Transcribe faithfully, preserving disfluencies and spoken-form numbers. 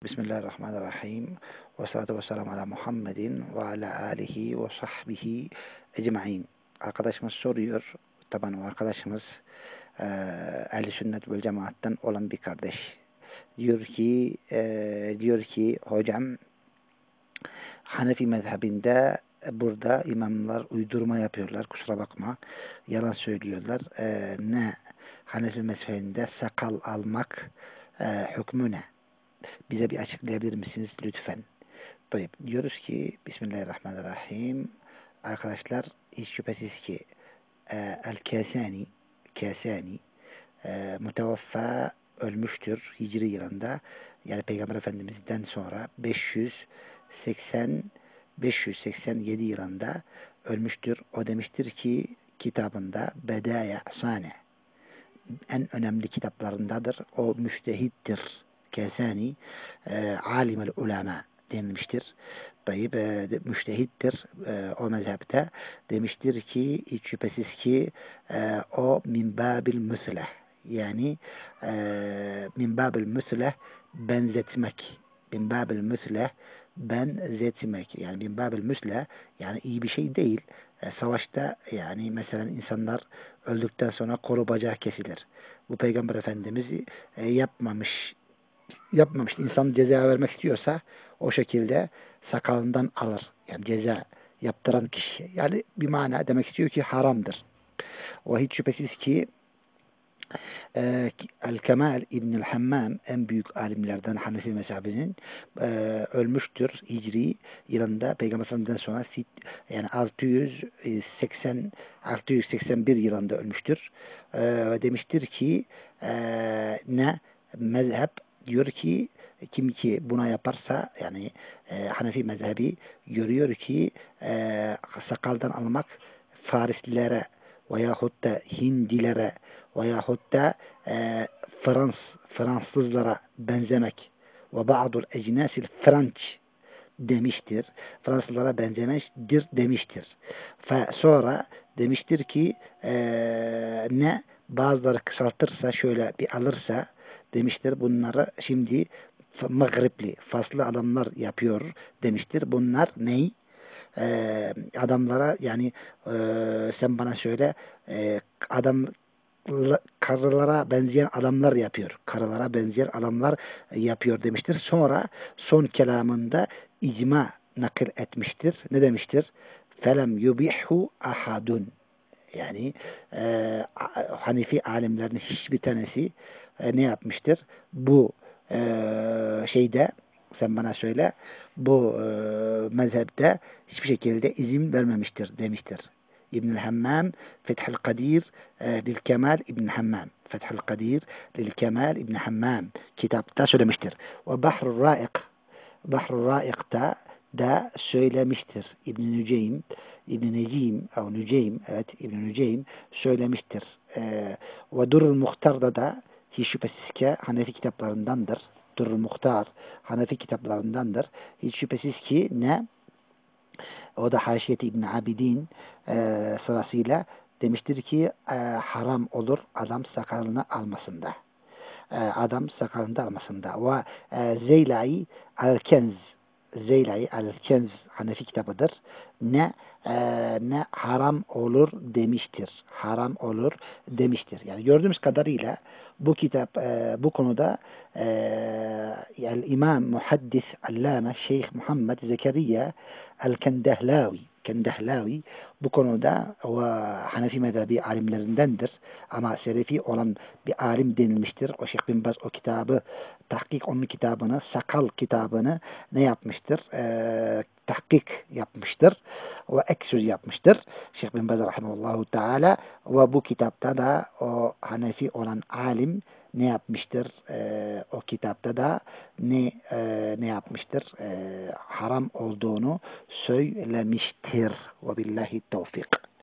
Bismillahirrahmanirrahim. Ve salatu ve selamu ala Muhammedin ve ala alihi ve sahbihi ecma'in. Arkadaşımız soruyor. Taban o arkadaşımız e, Ehl-i Sünnet vel Cemaat'ten olan bir kardeş. Diyor ki e, diyor ki hocam Hanefi mezhebinde burada imamlar uydurma yapıyorlar. Kusura bakma. Yalan söylüyorlar. E, ne Hanefi mezhebinde sakal almak e, hükmü ne? Bize bir açıklayabilir misiniz lütfen? Tayyip. Diyoruz ki Bismillahirrahmanirrahim. Arkadaşlar hiç şüphesiz ki e, El-Kasani Kasani e, mütevaffa ölmüştür Hicri yılında. Yani Peygamber Efendimiz'den sonra beş yüz seksen beş yüz seksen yedi yılında ölmüştür. O demiştir ki kitabında Bedaya Sane en önemli kitaplarındadır. O müştehittir. Kesani e, alimel ulema denilmiştir. Tayyip e, müştehittir e, o mezhepte. Demiştir ki hiç şüphesiz ki e, o min babil müsleh yani e, min babil müsleh benzetmek min babil müsleh benzetmek yani min babil müsleh yani iyi bir şey değil. E, savaşta yani mesela insanlar öldükten sonra kolu bacağı kesilir. Bu Peygamber Efendimiz e, yapmamış yapmamış. İnsan ceza vermek istiyorsa o şekilde sakalından alır. Yani ceza yaptıran kişi. Yani bir mana demek istiyor ki haramdır. O hiç şüphesiz ki e, El-Kemal İbnül Hammam en büyük alimlerden Hanefi mezhebinin e, ölmüştür. Hicri yılında Peygamber Efendimiz'den sonra yani altı yüz seksen altı yüz seksen bir yılında ölmüştür. E, demiştir ki e, ne mezhep diyor ki kim ki buna yaparsa yani e, Hanefi mezhebi görüyor ki e, sakaldan almak Farislilere veyahut da Hindilere veyahut da e, Frans, Fransızlara benzemek ve ba'dul ecnasil French demiştir. Fransızlara benzemiştir demiştir. Ve sonra demiştir ki e, ne bazıları kısaltırsa şöyle bir alırsa demiştir bunları şimdi Mağripli, Faslı adamlar yapıyor demiştir. Bunlar ney? Ee, adamlara yani e, sen bana söyle e, adam karılara benzeyen adamlar yapıyor. Karılara benzeyen adamlar yapıyor demiştir. Sonra son kelamında icma nakil etmiştir. Ne demiştir? Felem yubihhu ahadun. Yani e, Hanefi alimlerinin hiçbir tanesi e, ne yapmıştır? Bu e, şeyde sen bana söyle bu e, mezhepte hiçbir şekilde izin vermemiştir demiştir. İbnül Hammam Fethül Kadir e, Lil Kemal İbn Hammam Fethül Kadir Lil Kemal İbn Hammam kitapta söylemiştir. Ve Bahrul Raik Bahrul Raik'ta da söylemiştir. İbn-i Nüceym İbn-i Necim ev Nüceym evet İbn-i Nüceym söylemiştir. Ee, ve Durrul Muhtar'da da hiç şüphesiz ki Hanefi kitaplarındandır. Durrul Muhtar Hanefi kitaplarındandır. Hiç şüphesiz ki ne? O da Haşiyeti İbn Abidin e, sırasıyla demiştir ki e, haram olur adam sakalını almasında. E, adam sakalını almasında. Ve e, Zeylai Al-Kenz Zeylai Al-Kenz Hanefi kitabıdır. Ne e, ne haram olur demiştir. Haram olur demiştir. Yani gördüğümüz kadarıyla bu kitap e, bu konuda e, yani İmam Muhaddis Allame Şeyh Muhammed Zekeriya El-Kendehlavi Kendehlavi bu konuda o Hanefi mezhebi alimlerindendir. Ama Selefi olan bir alim denilmiştir. O Şeyh bin Baz o kitabı tahkik onun kitabını sakal kitabını ne yapmıştır? Ee, tahkik yapmıştır. O ek söz yapmıştır. Şeyh bin Baz rahimahullahu teala ve bu kitapta da o Hanefi olan alim ne yapmıştır? Ee, o kitapta da ne e, ne yapmıştır? Ee, haram olduğunu söylemiştir. Ve billahi tevfik.